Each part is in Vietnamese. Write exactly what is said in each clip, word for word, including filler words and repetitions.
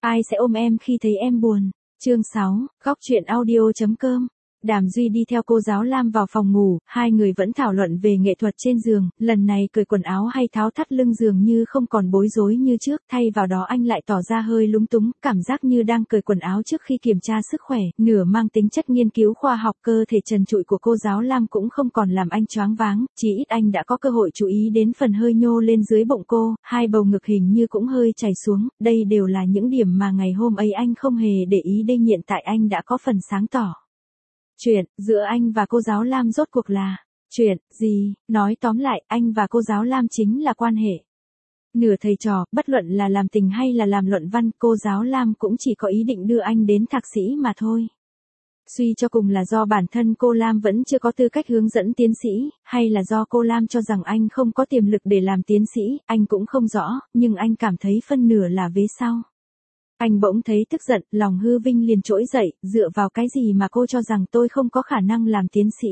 Ai sẽ ôm em khi thấy em buồn? Chương sáu, góc truyện audio.com. Đàm Duy đi theo cô giáo Lam vào phòng ngủ, hai người vẫn thảo luận về nghệ thuật trên giường, lần này cởi quần áo hay tháo thắt lưng giường như không còn bối rối như trước, thay vào đó anh lại tỏ ra hơi lúng túng, cảm giác như đang cởi quần áo trước khi kiểm tra sức khỏe, nửa mang tính chất nghiên cứu khoa học. Cơ thể trần trụi của cô giáo Lam cũng không còn làm anh choáng váng, chỉ ít anh đã có cơ hội chú ý đến phần hơi nhô lên dưới bụng cô, hai bầu ngực hình như cũng hơi chảy xuống, đây đều là những điểm mà ngày hôm ấy anh không hề để ý đây, hiện tại anh đã có phần sáng tỏ. Chuyện giữa anh và cô giáo Lam rốt cuộc là chuyện gì? Nói tóm lại, anh và cô giáo Lam chính là quan hệ nửa thầy trò, bất luận là làm tình hay là làm luận văn, cô giáo Lam cũng chỉ có ý định đưa anh đến thạc sĩ mà thôi. Suy cho cùng là do bản thân cô Lam vẫn chưa có tư cách hướng dẫn tiến sĩ, hay là do cô Lam cho rằng anh không có tiềm lực để làm tiến sĩ, anh cũng không rõ, nhưng anh cảm thấy phân nửa là vế sau. Anh bỗng thấy tức giận, lòng hư vinh liền trỗi dậy, dựa vào cái gì mà cô cho rằng tôi không có khả năng làm tiến sĩ?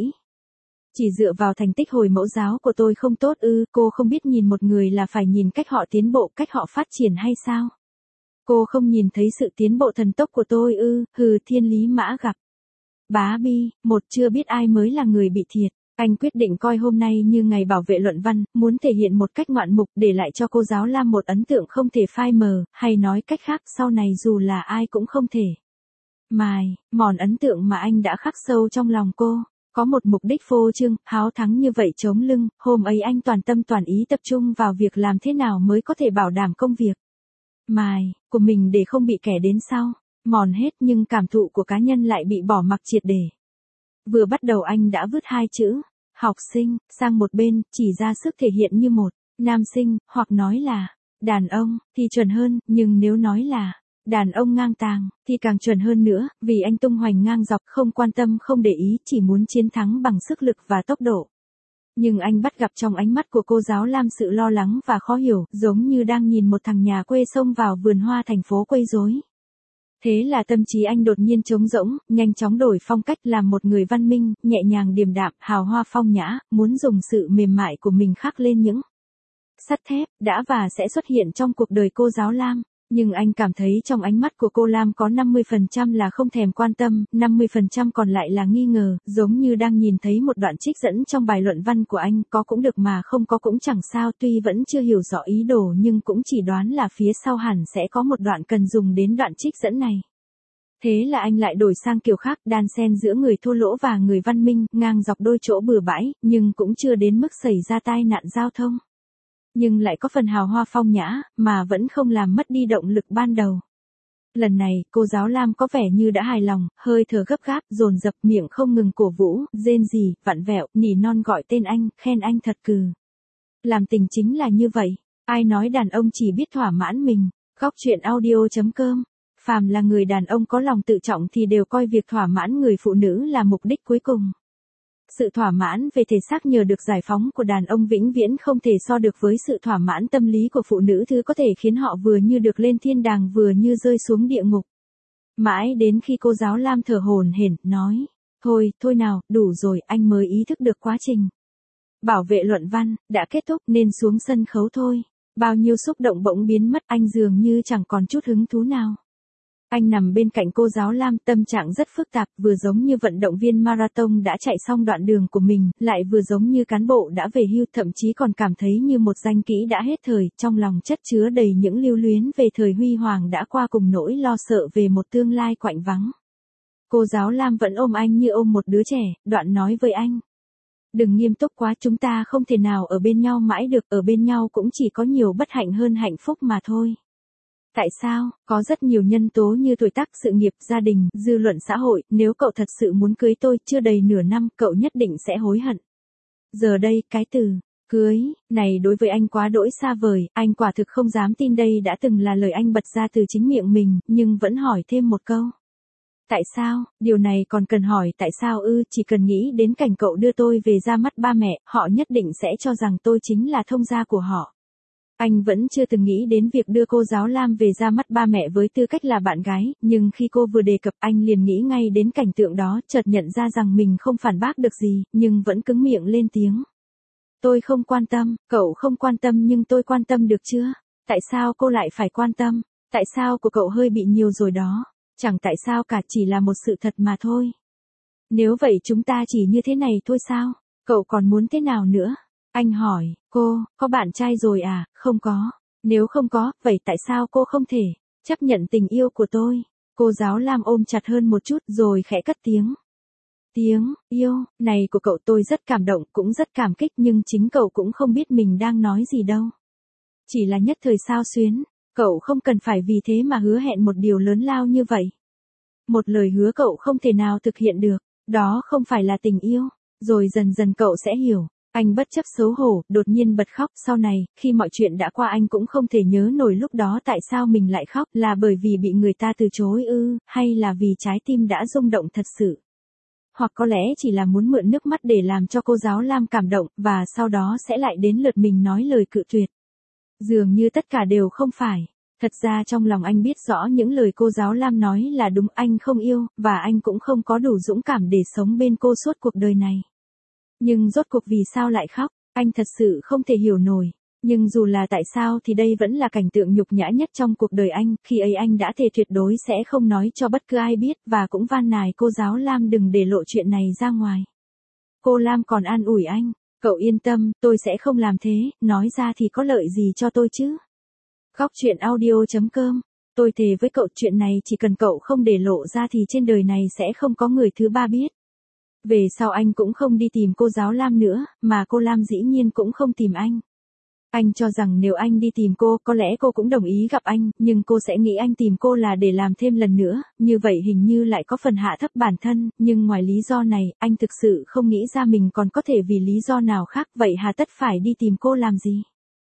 Chỉ dựa vào thành tích hồi mẫu giáo của tôi không tốt ư? Cô không biết nhìn một người là phải nhìn cách họ tiến bộ, cách họ phát triển hay sao? Cô không nhìn thấy sự tiến bộ thần tốc của tôi ư? Hừ, thiên lý mã gặp bá bi, một chưa biết ai mới là người bị thiệt. Anh quyết định coi hôm nay như ngày bảo vệ luận văn, muốn thể hiện một cách ngoạn mục để lại cho cô giáo Lam một ấn tượng không thể phai mờ, hay nói cách khác sau này dù là ai cũng không thể mài mòn ấn tượng mà anh đã khắc sâu trong lòng cô. Có một mục đích phô trương, háo thắng như vậy chống lưng, hôm ấy anh toàn tâm toàn ý tập trung vào việc làm thế nào mới có thể bảo đảm công việc mài của mình để không bị kẻ đến sau mòn hết, nhưng cảm thụ của cá nhân lại bị bỏ mặc triệt để. Vừa bắt đầu anh đã vứt hai chữ học sinh sang một bên, chỉ ra sức thể hiện như một nam sinh, hoặc nói là đàn ông thì chuẩn hơn, nhưng nếu nói là đàn ông ngang tàng thì càng chuẩn hơn nữa, vì anh tung hoành ngang dọc, không quan tâm không để ý, chỉ muốn chiến thắng bằng sức lực và tốc độ. Nhưng anh bắt gặp trong ánh mắt của cô giáo Lam sự lo lắng và khó hiểu, giống như đang nhìn một thằng nhà quê xông vào vườn hoa thành phố quấy rối. Thế là tâm trí anh đột nhiên trống rỗng, nhanh chóng đổi phong cách làm một người văn minh, nhẹ nhàng điềm đạm, hào hoa phong nhã, muốn dùng sự mềm mại của mình khắc lên những sắt thép, đã và sẽ xuất hiện trong cuộc đời cô giáo Lam. Nhưng anh cảm thấy trong ánh mắt của cô Lam có năm mươi phần trăm là không thèm quan tâm, năm mươi phần trăm còn lại là nghi ngờ, giống như đang nhìn thấy một đoạn trích dẫn trong bài luận văn của anh, có cũng được mà không có cũng chẳng sao, tuy vẫn chưa hiểu rõ ý đồ nhưng cũng chỉ đoán là phía sau hẳn sẽ có một đoạn cần dùng đến đoạn trích dẫn này. Thế là anh lại đổi sang kiểu khác, đan xen giữa người thô lỗ và người văn minh, ngang dọc đôi chỗ bừa bãi, nhưng cũng chưa đến mức xảy ra tai nạn giao thông. Nhưng lại có phần hào hoa phong nhã, mà vẫn không làm mất đi động lực ban đầu. Lần này, cô giáo Lam có vẻ như đã hài lòng, hơi thở gấp gáp, dồn dập, miệng không ngừng cổ vũ, rên rỉ, vặn vẹo, nỉ non gọi tên anh, khen anh thật cừ. Làm tình chính là như vậy, ai nói đàn ông chỉ biết thỏa mãn mình. Góc truyện audio.com. Phàm là người đàn ông có lòng tự trọng thì đều coi việc thỏa mãn người phụ nữ là mục đích cuối cùng. Sự thỏa mãn về thể xác nhờ được giải phóng của đàn ông vĩnh viễn không thể so được với sự thỏa mãn tâm lý của phụ nữ, thứ có thể khiến họ vừa như được lên thiên đàng vừa như rơi xuống địa ngục. Mãi đến khi cô giáo Lam thở hổn hển, nói, thôi, thôi nào, đủ rồi, anh mới ý thức được quá trình bảo vệ luận văn đã kết thúc nên xuống sân khấu thôi. Bao nhiêu xúc động bỗng biến mất, anh dường như chẳng còn chút hứng thú nào. Anh nằm bên cạnh cô giáo Lam, tâm trạng rất phức tạp, vừa giống như vận động viên marathon đã chạy xong đoạn đường của mình, lại vừa giống như cán bộ đã về hưu, thậm chí còn cảm thấy như một danh kỹ đã hết thời, trong lòng chất chứa đầy những lưu luyến về thời huy hoàng đã qua cùng nỗi lo sợ về một tương lai quạnh vắng. Cô giáo Lam vẫn ôm anh như ôm một đứa trẻ, đoạn nói với anh. Đừng nghiêm túc quá, chúng ta không thể nào ở bên nhau mãi được, ở bên nhau cũng chỉ có nhiều bất hạnh hơn hạnh phúc mà thôi. Tại sao? Có rất nhiều nhân tố như tuổi tác, sự nghiệp, gia đình, dư luận xã hội, nếu cậu thật sự muốn cưới tôi, chưa đầy nửa năm, cậu nhất định sẽ hối hận. Giờ đây, cái từ cưới này đối với anh quá đỗi xa vời, anh quả thực không dám tin đây đã từng là lời anh bật ra từ chính miệng mình, nhưng vẫn hỏi thêm một câu. Tại sao? Điều này còn cần hỏi tại sao ư? Chỉ cần nghĩ đến cảnh cậu đưa tôi về ra mắt ba mẹ, họ nhất định sẽ cho rằng tôi chính là thông gia của họ. Anh vẫn chưa từng nghĩ đến việc đưa cô giáo Lam về ra mắt ba mẹ với tư cách là bạn gái, nhưng khi cô vừa đề cập anh liền nghĩ ngay đến cảnh tượng đó, chợt nhận ra rằng mình không phản bác được gì, nhưng vẫn cứng miệng lên tiếng. Tôi không quan tâm, cậu không quan tâm nhưng tôi quan tâm được chưa? Tại sao cô lại phải quan tâm? Tại sao của cậu hơi bị nhiều rồi đó. Chẳng tại sao cả, chỉ là một sự thật mà thôi. Nếu vậy chúng ta chỉ như thế này thôi sao? Cậu còn muốn thế nào nữa? Anh hỏi, cô, có bạn trai rồi à? Không có. Nếu không có, vậy tại sao cô không thể chấp nhận tình yêu của tôi? Cô giáo Lam ôm chặt hơn một chút rồi khẽ cất tiếng. Tiếng yêu này của cậu tôi rất cảm động, cũng rất cảm kích, nhưng chính cậu cũng không biết mình đang nói gì đâu. Chỉ là nhất thời sao xuyến, cậu không cần phải vì thế mà hứa hẹn một điều lớn lao như vậy. Một lời hứa cậu không thể nào thực hiện được, đó không phải là tình yêu, rồi dần dần cậu sẽ hiểu. Anh bất chấp xấu hổ, đột nhiên bật khóc. Sau này, khi mọi chuyện đã qua anh cũng không thể nhớ nổi lúc đó tại sao mình lại khóc, là bởi vì bị người ta từ chối ư, hay là vì trái tim đã rung động thật sự. Hoặc có lẽ chỉ là muốn mượn nước mắt để làm cho cô giáo Lam cảm động, và sau đó sẽ lại đến lượt mình nói lời cự tuyệt. Dường như tất cả đều không phải. Thật ra trong lòng anh biết rõ những lời cô giáo Lam nói là đúng, anh không yêu, và anh cũng không có đủ dũng cảm để sống bên cô suốt cuộc đời này. Nhưng rốt cuộc vì sao lại khóc, anh thật sự không thể hiểu nổi. Nhưng dù là tại sao thì đây vẫn là cảnh tượng nhục nhã nhất trong cuộc đời anh, khi ấy anh đã thề tuyệt đối sẽ không nói cho bất cứ ai biết, và cũng van nài cô giáo Lam đừng để lộ chuyện này ra ngoài. Cô Lam còn an ủi anh, cậu yên tâm, tôi sẽ không làm thế, nói ra thì có lợi gì cho tôi chứ. Góc chuyện audio chấm com, tôi thề với cậu chuyện này chỉ cần cậu không để lộ ra thì trên đời này sẽ không có người thứ ba biết. Về sau anh cũng không đi tìm cô giáo Lam nữa, mà cô Lam dĩ nhiên cũng không tìm anh. Anh cho rằng nếu anh đi tìm cô, có lẽ cô cũng đồng ý gặp anh, nhưng cô sẽ nghĩ anh tìm cô là để làm thêm lần nữa, như vậy hình như lại có phần hạ thấp bản thân, nhưng ngoài lý do này, anh thực sự không nghĩ ra mình còn có thể vì lý do nào khác, vậy hà tất phải đi tìm cô làm gì?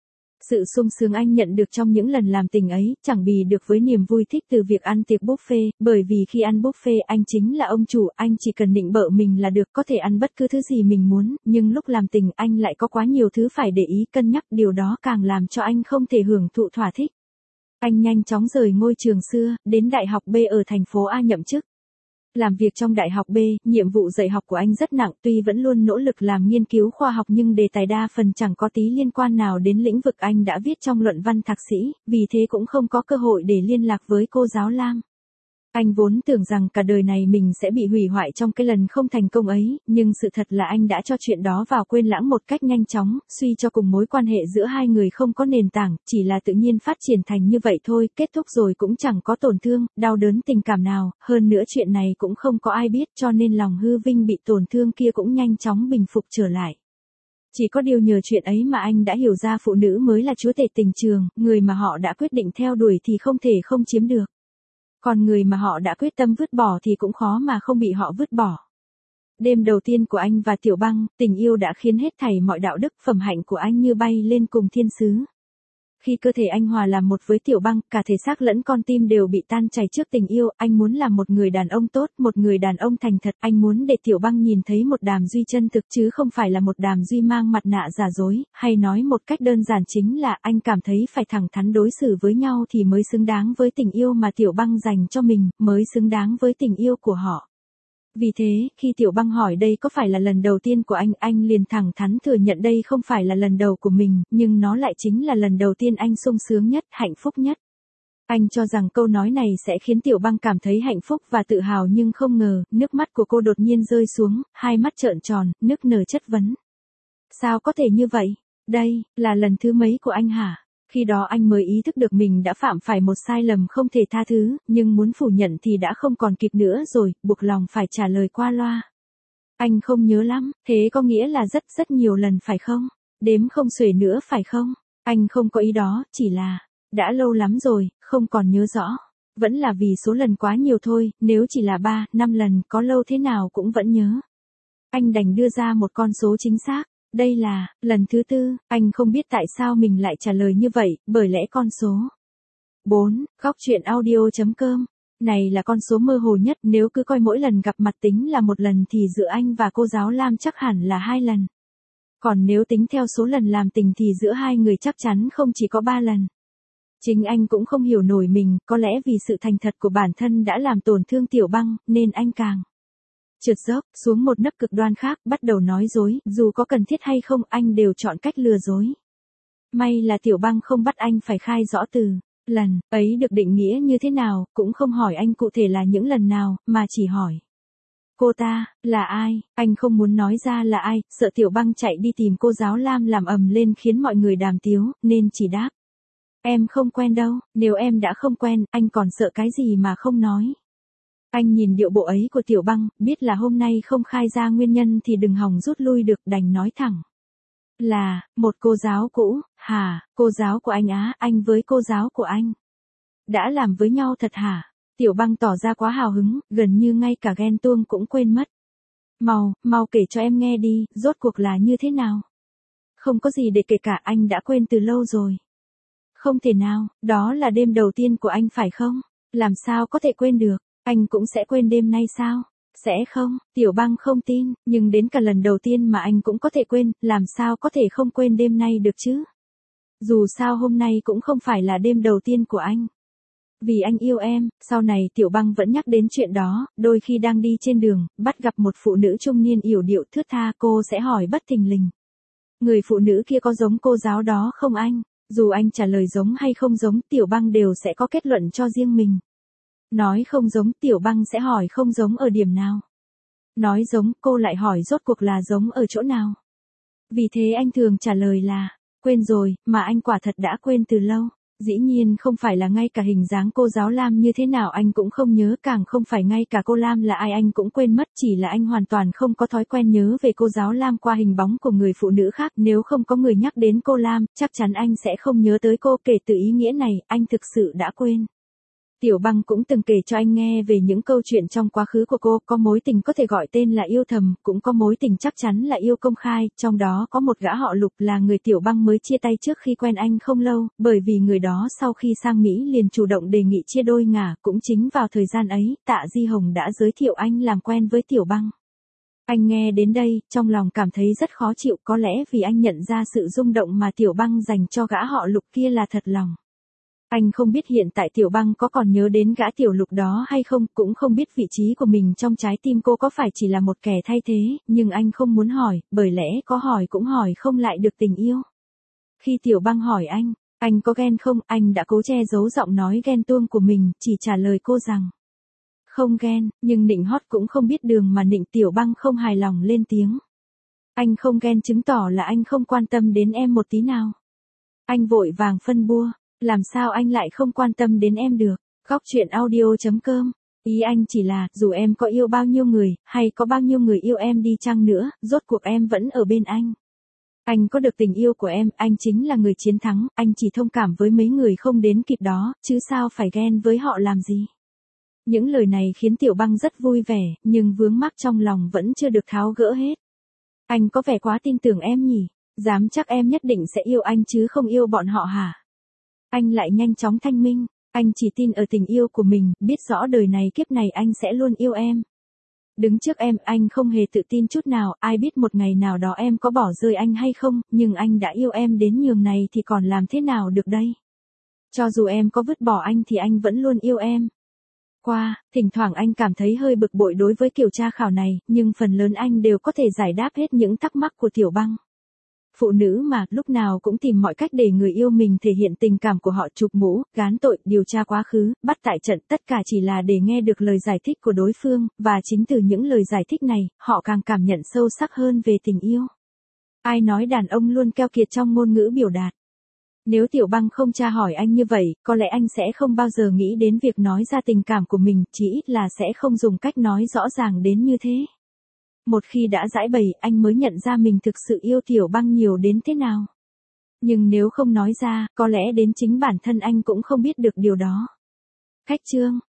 Sự sung sướng anh nhận được trong những lần làm tình ấy, chẳng bì được với niềm vui thích từ việc ăn tiệc buffet, bởi vì khi ăn buffet anh chính là ông chủ, anh chỉ cần nịnh bợ mình là được, có thể ăn bất cứ thứ gì mình muốn, nhưng lúc làm tình anh lại có quá nhiều thứ phải để ý cân nhắc, điều đó càng làm cho anh không thể hưởng thụ thỏa thích. Anh nhanh chóng rời ngôi trường xưa, đến Đại học B ở thành phố A nhậm chức. Làm việc trong Đại học B, nhiệm vụ dạy học của anh rất nặng, tuy vẫn luôn nỗ lực làm nghiên cứu khoa học nhưng đề tài đa phần chẳng có tí liên quan nào đến lĩnh vực anh đã viết trong luận văn thạc sĩ, vì thế cũng không có cơ hội để liên lạc với cô giáo Lam. Anh vốn tưởng rằng cả đời này mình sẽ bị hủy hoại trong cái lần không thành công ấy, nhưng sự thật là anh đã cho chuyện đó vào quên lãng một cách nhanh chóng, suy cho cùng mối quan hệ giữa hai người không có nền tảng, chỉ là tự nhiên phát triển thành như vậy thôi, kết thúc rồi cũng chẳng có tổn thương, đau đớn tình cảm nào, hơn nữa chuyện này cũng không có ai biết, cho nên lòng hư vinh bị tổn thương kia cũng nhanh chóng bình phục trở lại. Chỉ có điều nhờ chuyện ấy mà anh đã hiểu ra phụ nữ mới là chúa tể tình trường, người mà họ đã quyết định theo đuổi thì không thể không chiếm được. Còn người mà họ đã quyết tâm vứt bỏ thì cũng khó mà không bị họ vứt bỏ. Đêm đầu tiên của anh và Tiểu Băng, tình yêu đã khiến hết thảy mọi đạo đức phẩm hạnh của anh như bay lên cùng thiên sứ. Khi cơ thể anh hòa làm một với Tiểu Băng, cả thể xác lẫn con tim đều bị tan chảy trước tình yêu, anh muốn làm một người đàn ông tốt, một người đàn ông thành thật, anh muốn để Tiểu Băng nhìn thấy một Đàm Duy chân thực chứ không phải là một Đàm Duy mang mặt nạ giả dối, hay nói một cách đơn giản chính là anh cảm thấy phải thẳng thắn đối xử với nhau thì mới xứng đáng với tình yêu mà Tiểu Băng dành cho mình, mới xứng đáng với tình yêu của họ. Vì thế, khi Tiểu Băng hỏi đây có phải là lần đầu tiên của anh, anh liền thẳng thắn thừa nhận đây không phải là lần đầu của mình, nhưng nó lại chính là lần đầu tiên anh sung sướng nhất, hạnh phúc nhất. Anh cho rằng câu nói này sẽ khiến Tiểu Băng cảm thấy hạnh phúc và tự hào nhưng không ngờ, nước mắt của cô đột nhiên rơi xuống, hai mắt trợn tròn, nức nở chất vấn. Sao có thể như vậy? Đây, là lần thứ mấy của anh hả? Khi đó anh mới ý thức được mình đã phạm phải một sai lầm không thể tha thứ, nhưng muốn phủ nhận thì đã không còn kịp nữa rồi, buộc lòng phải trả lời qua loa. Anh không nhớ lắm, thế có nghĩa là rất rất nhiều lần phải không? Đếm không xuể nữa phải không? Anh không có ý đó, chỉ là, đã lâu lắm rồi, không còn nhớ rõ. Vẫn là vì số lần quá nhiều thôi, nếu chỉ là ba, năm lần, có lâu thế nào cũng vẫn nhớ. Anh đành đưa ra một con số chính xác. Đây là, lần thứ tư, anh không biết tại sao mình lại trả lời như vậy, bởi lẽ con số bốn, góc chuyện audio chấm com, này là con số mơ hồ nhất, nếu cứ coi mỗi lần gặp mặt tính là một lần thì giữa anh và cô giáo Lam chắc hẳn là hai lần. Còn nếu tính theo số lần làm tình thì giữa hai người chắc chắn không chỉ có ba lần. Chính anh cũng không hiểu nổi mình, có lẽ vì sự thành thật của bản thân đã làm tổn thương Tiểu Băng, nên anh càng trượt dốc xuống một nấc cực đoan khác, bắt đầu nói dối, dù có cần thiết hay không, anh đều chọn cách lừa dối. May là Tiểu Băng không bắt anh phải khai rõ từ Lần ấy được định nghĩa như thế nào, cũng không hỏi anh cụ thể là những lần nào, mà chỉ hỏi. Cô ta, là ai? Anh không muốn nói ra là ai, sợ Tiểu Băng chạy đi tìm cô giáo Lam làm ầm lên khiến mọi người đàm tiếu, nên chỉ đáp. Em không quen đâu, nếu em đã không quen, anh còn sợ cái gì mà không nói. Anh nhìn điệu bộ ấy của Tiểu Băng, biết là hôm nay không khai ra nguyên nhân thì đừng hòng rút lui được, đành nói thẳng. Là, một cô giáo cũ, hả, cô giáo của anh á, anh với cô giáo của anh. Đã làm với nhau thật hả? Tiểu Băng tỏ ra quá hào hứng, gần như ngay cả ghen tuông cũng quên mất. Mau, mau kể cho em nghe đi, rốt cuộc là như thế nào? Không có gì để kể cả, anh đã quên từ lâu rồi. Không thể nào, đó là đêm đầu tiên của anh phải không? Làm sao có thể quên được, anh cũng sẽ quên đêm nay sao? Sẽ không, Tiểu Băng không tin, nhưng đến cả lần đầu tiên mà anh cũng có thể quên, làm sao có thể không quên đêm nay được chứ? Dù sao hôm nay cũng không phải là đêm đầu tiên của anh. Vì anh yêu em, sau này Tiểu Băng vẫn nhắc đến chuyện đó, đôi khi đang đi trên đường, bắt gặp một phụ nữ trung niên yểu điệu thướt tha, cô sẽ hỏi bất thình lình. Người phụ nữ kia có giống cô giáo đó không anh? Dù anh trả lời giống hay không giống, Tiểu Băng đều sẽ có kết luận cho riêng mình. Nói không giống, Tiểu Băng sẽ hỏi không giống ở điểm nào. Nói giống, cô lại hỏi rốt cuộc là giống ở chỗ nào. Vì thế anh thường trả lời là, quên rồi, mà anh quả thật đã quên từ lâu. Dĩ nhiên không phải là ngay cả hình dáng cô giáo Lam như thế nào anh cũng không nhớ, càng không phải ngay cả cô Lam là ai anh cũng quên mất, chỉ là anh hoàn toàn không có thói quen nhớ về cô giáo Lam qua hình bóng của người phụ nữ khác, nếu không có người nhắc đến cô Lam, chắc chắn anh sẽ không nhớ tới cô, kể từ ý nghĩa này, anh thực sự đã quên. Tiểu Băng cũng từng kể cho anh nghe về những câu chuyện trong quá khứ của cô, có mối tình có thể gọi tên là yêu thầm, cũng có mối tình chắc chắn là yêu công khai, trong đó có một gã họ Lục là người Tiểu Băng mới chia tay trước khi quen anh không lâu, bởi vì người đó sau khi sang Mỹ liền chủ động đề nghị chia đôi ngả, cũng chính vào thời gian ấy, Tạ Di Hồng đã giới thiệu anh làm quen với Tiểu Băng. Anh nghe đến đây, trong lòng cảm thấy rất khó chịu, có lẽ vì anh nhận ra sự rung động mà Tiểu Băng dành cho gã họ Lục kia là thật lòng. Anh không biết hiện tại Tiểu Băng có còn nhớ đến gã Tiểu Lục đó hay không, cũng không biết vị trí của mình trong trái tim cô có phải chỉ là một kẻ thay thế, nhưng anh không muốn hỏi, bởi lẽ có hỏi cũng hỏi không lại được tình yêu. Khi Tiểu Băng hỏi anh, anh có ghen không, anh đã cố che giấu giọng nói ghen tuông của mình, chỉ trả lời cô rằng không ghen, nhưng nịnh hót cũng không biết đường mà nịnh. Tiểu Băng không hài lòng lên tiếng. Anh không ghen chứng tỏ là anh không quan tâm đến em một tí nào. Anh vội vàng phân bua. Làm sao anh lại không quan tâm đến em được? Góc truyện audio chấm com. Ý anh chỉ là, dù em có yêu bao nhiêu người, hay có bao nhiêu người yêu em đi chăng nữa, rốt cuộc em vẫn ở bên anh. Anh có được tình yêu của em, anh chính là người chiến thắng, anh chỉ thông cảm với mấy người không đến kịp đó, chứ sao phải ghen với họ làm gì? Những lời này khiến Tiểu Băng rất vui vẻ, nhưng vướng mắc trong lòng vẫn chưa được tháo gỡ hết. Anh có vẻ quá tin tưởng em nhỉ? Dám chắc em nhất định sẽ yêu anh chứ không yêu bọn họ hả? Anh lại nhanh chóng thanh minh, anh chỉ tin ở tình yêu của mình, biết rõ đời này kiếp này anh sẽ luôn yêu em. Đứng trước em, anh không hề tự tin chút nào, ai biết một ngày nào đó em có bỏ rơi anh hay không, nhưng anh đã yêu em đến nhường này thì còn làm thế nào được đây? Cho dù em có vứt bỏ anh thì anh vẫn luôn yêu em. Qua, thỉnh thoảng anh cảm thấy hơi bực bội đối với kiểu tra khảo này, nhưng phần lớn anh đều có thể giải đáp hết những thắc mắc của Tiểu Băng. Phụ nữ mà, lúc nào cũng tìm mọi cách để người yêu mình thể hiện tình cảm của họ, chụp mũ, gán tội, điều tra quá khứ, bắt tại trận, tất cả chỉ là để nghe được lời giải thích của đối phương, và chính từ những lời giải thích này, họ càng cảm nhận sâu sắc hơn về tình yêu. Ai nói đàn ông luôn keo kiệt trong ngôn ngữ biểu đạt? Nếu Tiểu Băng không tra hỏi anh như vậy, có lẽ anh sẽ không bao giờ nghĩ đến việc nói ra tình cảm của mình, chỉ ít là sẽ không dùng cách nói rõ ràng đến như thế. Một khi đã giải bày, anh mới nhận ra mình thực sự yêu Tiểu Băng nhiều đến thế nào. Nhưng nếu không nói ra, có lẽ đến chính bản thân anh cũng không biết được điều đó. Khách chương